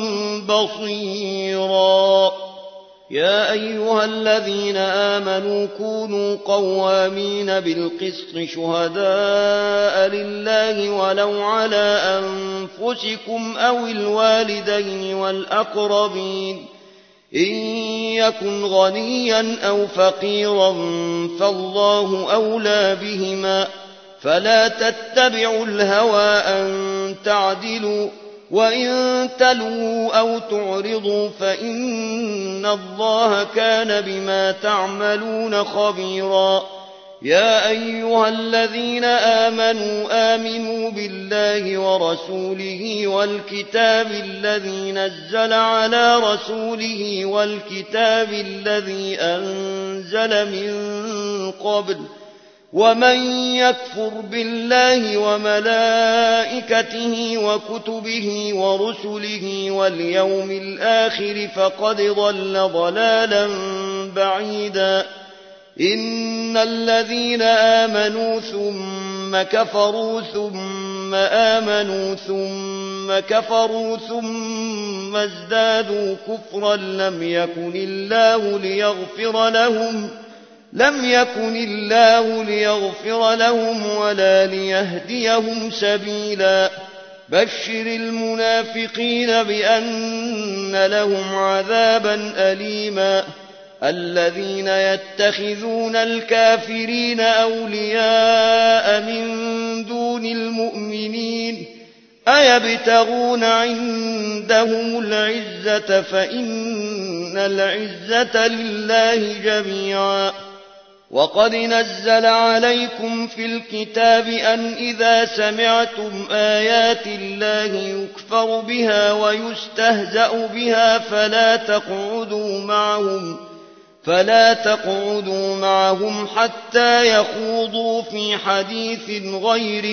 بصيرا يا أيها الذين آمنوا كونوا قوامين بالقسط شهداء لله ولو على أنفسكم أو الوالدين والأقربين إن يكن غنيا أو فقيرا فالله أولى بهما فلا تتبعوا الهوى أن تعدلوا وإن تلووا أو تعرضوا فإن الله كان بما تعملون خبيرا يا أيها الذين آمنوا آمنوا بالله ورسوله والكتاب الذي نزل على رسوله والكتاب الذي أنزل من قبل ومن يكفر بالله وملائكته وكتبه ورسله واليوم الآخر فقد ضل ضلالا بعيدا إن الذين آمنوا ثم كفروا ثم آمنوا ثم كفروا ثم ازدادوا كفرا لم يكن الله ليغفر لهم لم يكن الله ليغفر لهم ولا ليهديهم سبيلا بشر المنافقين بأن لهم عذابا أليما الذين يتخذون الكافرين أولياء من دون المؤمنين أيبتغون عندهم العزة فإن العزة لله جميعا وقد نزل عليكم في الكتاب أن إذا سمعتم آيات الله يكفر بها ويستهزأ بها فلا تقعدوا معهم فلا تقعدوا معهم حتى يخوضوا في حديث غيره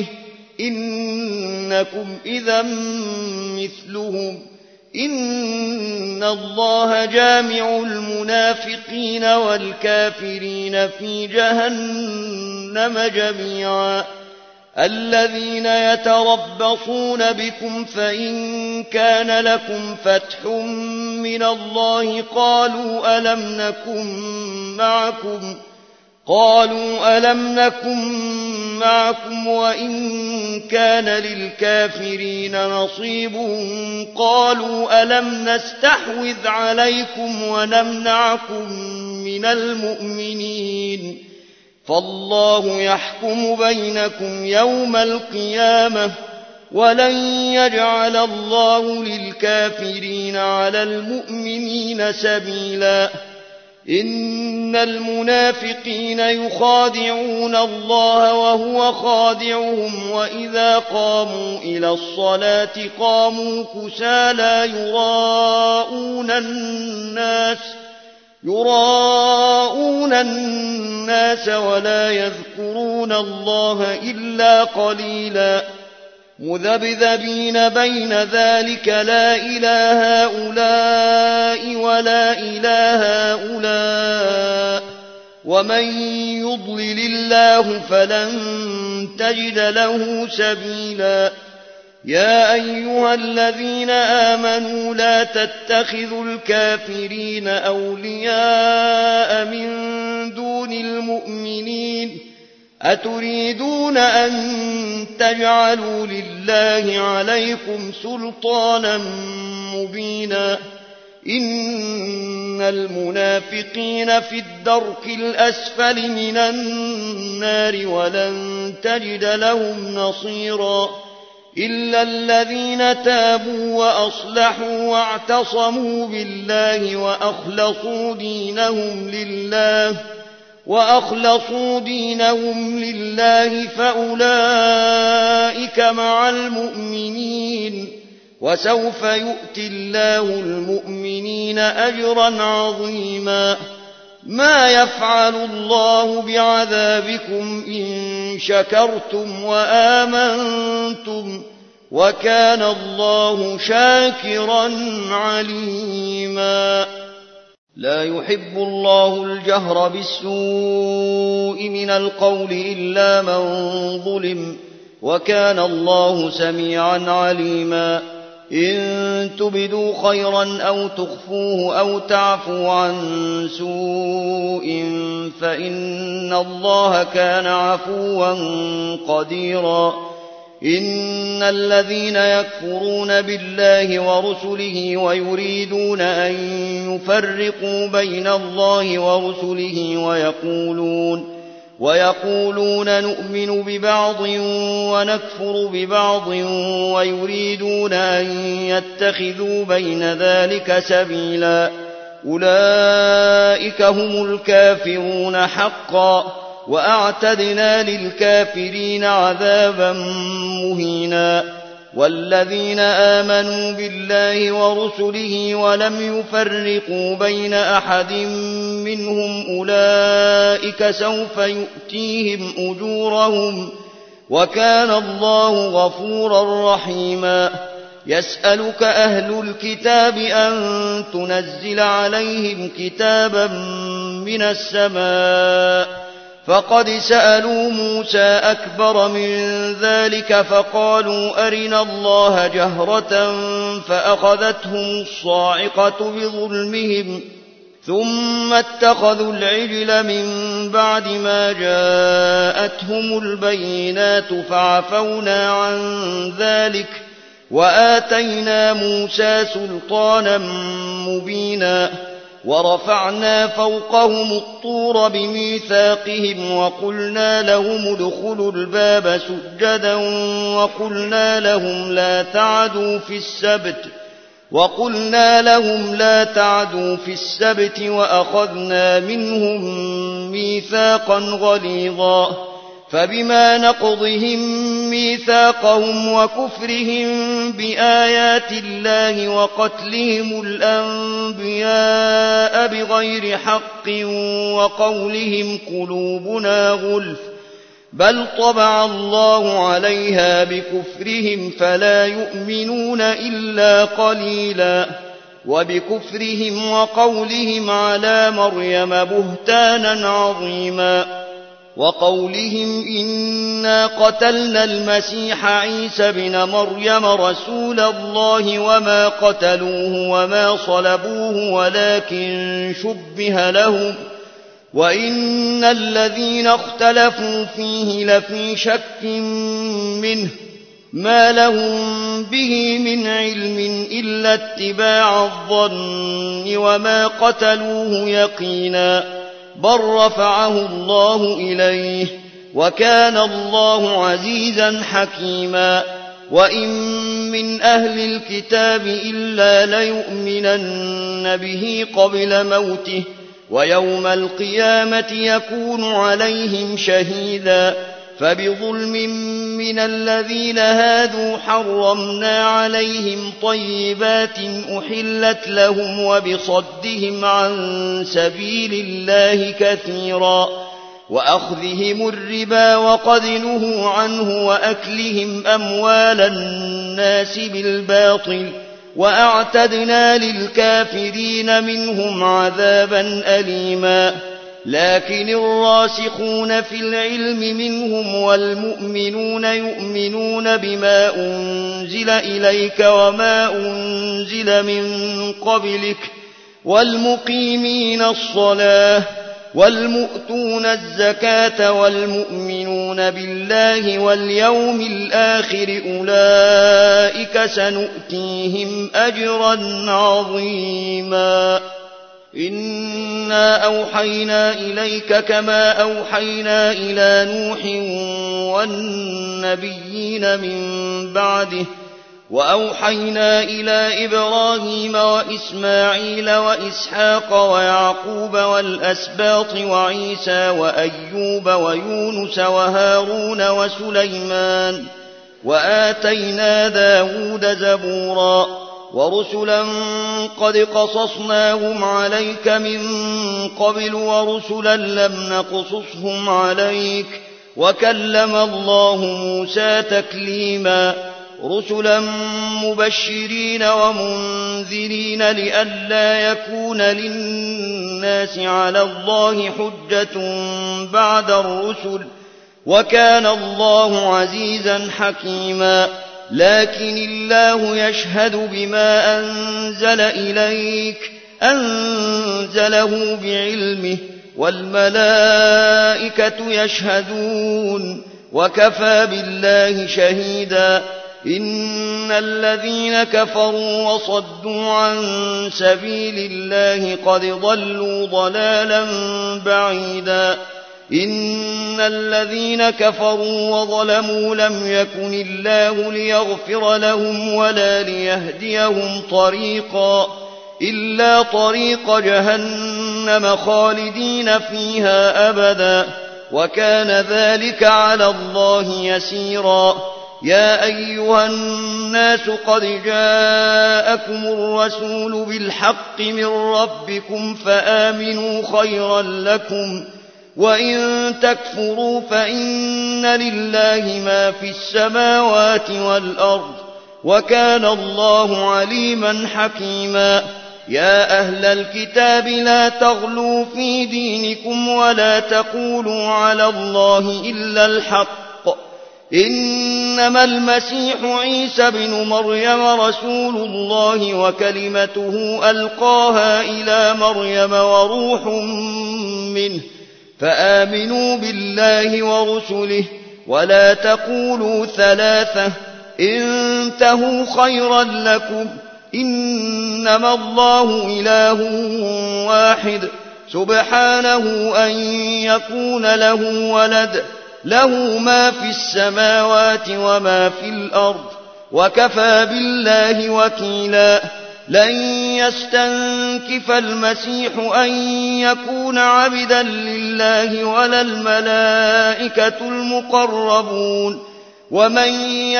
إنكم إذا مثلهم إن الله جامع المنافقين والكافرين في جهنم جميعا الذين يتربصون بكم فإن كان لكم فتح من الله قالوا ألم نكن معكم قالوا ألم نكن معكم وإن كان للكافرين نصيب قالوا ألم نستحوذ عليكم ونمنعكم من المؤمنين فالله يحكم بينكم يوم القيامة ولن يجعل الله للكافرين على المؤمنين سبيلا إن المنافقين يخادعون الله وهو خادعهم وإذا قاموا إلى الصلاة قاموا كسالى يراءون الناس يراءون الناس ولا يذكرون الله إلا قليلا مذبذبين بين ذلك لا إله هؤلاء ولا إله هؤلاء ومن يضلل الله فلن تجد له سبيلا يا أيها الذين آمنوا لا تتخذوا الكافرين أولياء من دون المؤمنين أتريدون أن تجعلوا لله عليكم سلطانا مبينا إن المنافقين في الدرك الأسفل من النار ولن تجد لهم نصيرا إلا الذين تابوا وأصلحوا واعتصموا بالله وأخلصوا دينهم لله وأخلصوا دينهم لله فأولئك مع المؤمنين وسوف يؤتي الله المؤمنين أجرا عظيما ما يفعل الله بعذابكم إن شكرتم وآمنتم وكان الله شاكرا عليما لا يحب الله الجهر بالسوء من القول إلا من ظلم وكان الله سميعا عليما إن تبدوا خيرا أو تخفوه أو تعفوا عن سوء فإن الله كان عفوا قديرا إن الذين يكفرون بالله ورسله ويريدون أن يفرقوا بين الله ورسله ويقولون ويقولون نؤمن ببعض ونكفر ببعض ويريدون أن يتخذوا بين ذلك سبيلا أولئك هم الكافرون حقا وأعتدنا للكافرين عذابا مهينا والذين آمنوا بالله ورسله ولم يفرقوا بين أحد منهم أولئك سوف يؤتيهم أجورهم وكان الله غفورا رحيما يسألك أهل الكتاب أن تنزل عليهم كتابا من السماء فقد سألوا موسى أكبر من ذلك فقالوا أرنا الله جهرة فأخذتهم الصاعقة بظلمهم ثم اتخذوا العجل من بعد ما جاءتهم البينات فعفونا عن ذلك وآتينا موسى سلطانا مبينا ورفعنا فوقهم الطور بميثاقهم وقلنا لهم ادخلوا الباب سجدا وقلنا لهم لا تعدوا في السبت وقلنا لهم لا تعدوا في السبت وأخذنا منهم ميثاقا غليظا فبما نقضهم ميثاقهم وكفرهم بآيات الله وقتلهم الأنبياء بغير حق وقولهم قلوبنا غلف بل طبع الله عليها بكفرهم فلا يؤمنون إلا قليلا وبكفرهم وقولهم على مريم بهتانا عظيما وقولهم إنا قتلنا المسيح عيسى بن مريم رسول الله وما قتلوه وما صلبوه ولكن شبه لهم وإن الذين اختلفوا فيه لفي شك منه ما لهم به من علم إلا اتباع الظن وما قتلوه يقينا بل رفعه الله إليه وكان الله عزيزا حكيما وإن من أهل الكتاب إلا ليؤمنن به قبل موته ويوم القيامة يكون عليهم شهيدا فبظلم من الذين هادوا حرمنا عليهم طيبات أحلت لهم وبصدهم عن سبيل الله كثيرا وأخذهم الربا وقد نهوا عنه وأكلهم أموال الناس بالباطل وأعتدنا للكافرين منهم عذابا أليما لكن الراسخون في العلم منهم والمؤمنون يؤمنون بما أنزل إليك وما أنزل من قبلك والمقيمين الصلاة والمؤتون الزكاة والمؤمنون بالله واليوم الآخر أولئك سنؤتيهم أجرا عظيما إنا أوحينا إليك كما أوحينا إلى نوح والنبيين من بعده وأوحينا إلى إبراهيم وإسماعيل وإسحاق ويعقوب والأسباط وعيسى وأيوب ويونس وهارون وسليمان وآتينا داود زبورا ورسلا قد قصصناهم عليك من قبل ورسلا لم نقصصهم عليك وكلم الله موسى تكليما رسلا مبشرين ومنذرين لئلا يكون للناس على الله حجة بعد الرسل وكان الله عزيزا حكيما لكن الله يشهد بما أنزل إليك أنزله بعلمه والملائكة يشهدون وكفى بالله شهيدا إن الذين كفروا وصدوا عن سبيل الله قد ضلوا ضلالا بعيدا إن الذين كفروا وظلموا لم يكن الله ليغفر لهم ولا ليهديهم طريقا إلا طريق جهنم خالدين فيها أبدا وكان ذلك على الله يسيرا يا أيها الناس قد جاءكم الرسول بالحق من ربكم فآمنوا خيرا لكم وإن تكفروا فإن لله ما في السماوات والأرض وكان الله عليما حكيما يا أهل الكتاب لا تغلوا في دينكم ولا تقولوا على الله إلا الحق إنما المسيح عيسى بن مريم رسول الله وكلمته ألقاها إلى مريم وروح منه فآمنوا بالله ورسله ولا تقولوا ثلاثة انتهوا خيرا لكم إنما الله إله واحد سبحانه أن يكون له ولد له ما في السماوات وما في الأرض وكفى بالله وكيلا لن يستنكف المسيح أن يكون عبدا لله ولا الملائكة المقربون ومن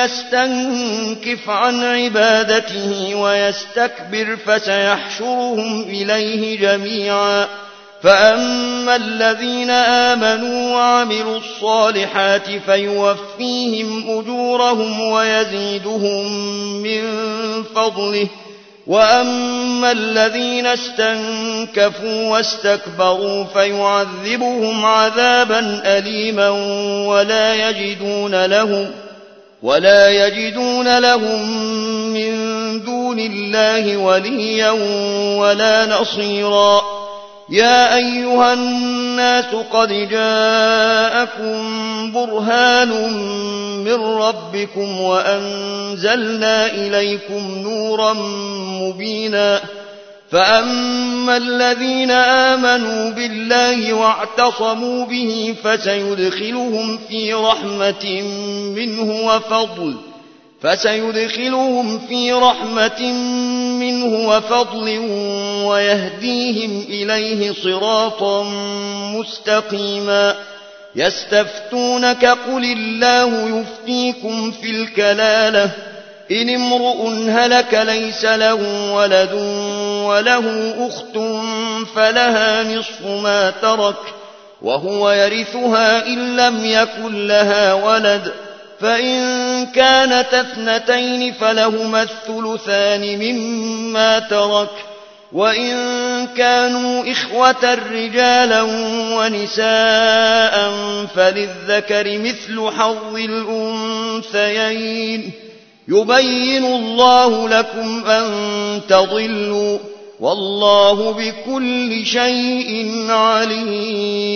يستنكف عن عبادته ويستكبر فسيحشرهم إليه جميعا فأما الذين آمنوا وعملوا الصالحات فيوفيهم أجورهم ويزيدهم من فضله وأما الذين استنكفوا واستكبروا فيعذبهم عذابا أليما ولا يجدون لهم ولا يجدون لهم من دون الله وليا ولا نصيرا يا أيها الناس قد جاءكم برهان من ربكم وأنزلنا إليكم نورا مبينا فأما الذين آمنوا بالله واعتصموا به فسيدخلهم في رحمة منه وفضل فسيدخلهم في رحمة منه وفضل ويهديهم إليه صراطا مستقيما يستفتونك قل الله يفتيكم في الكلالة إن امرؤ هلك ليس له ولد وله أخت فلها نصف ما ترك وهو يرثها إن لم يكن لها ولد فإن كانت اثنتين فلهما الثلثان مما ترك وإن كانوا إخوة رجالا ونساء فللذكر مثل حظ الأنثيين يبين الله لكم أن تضلوا والله بكل شيء عليم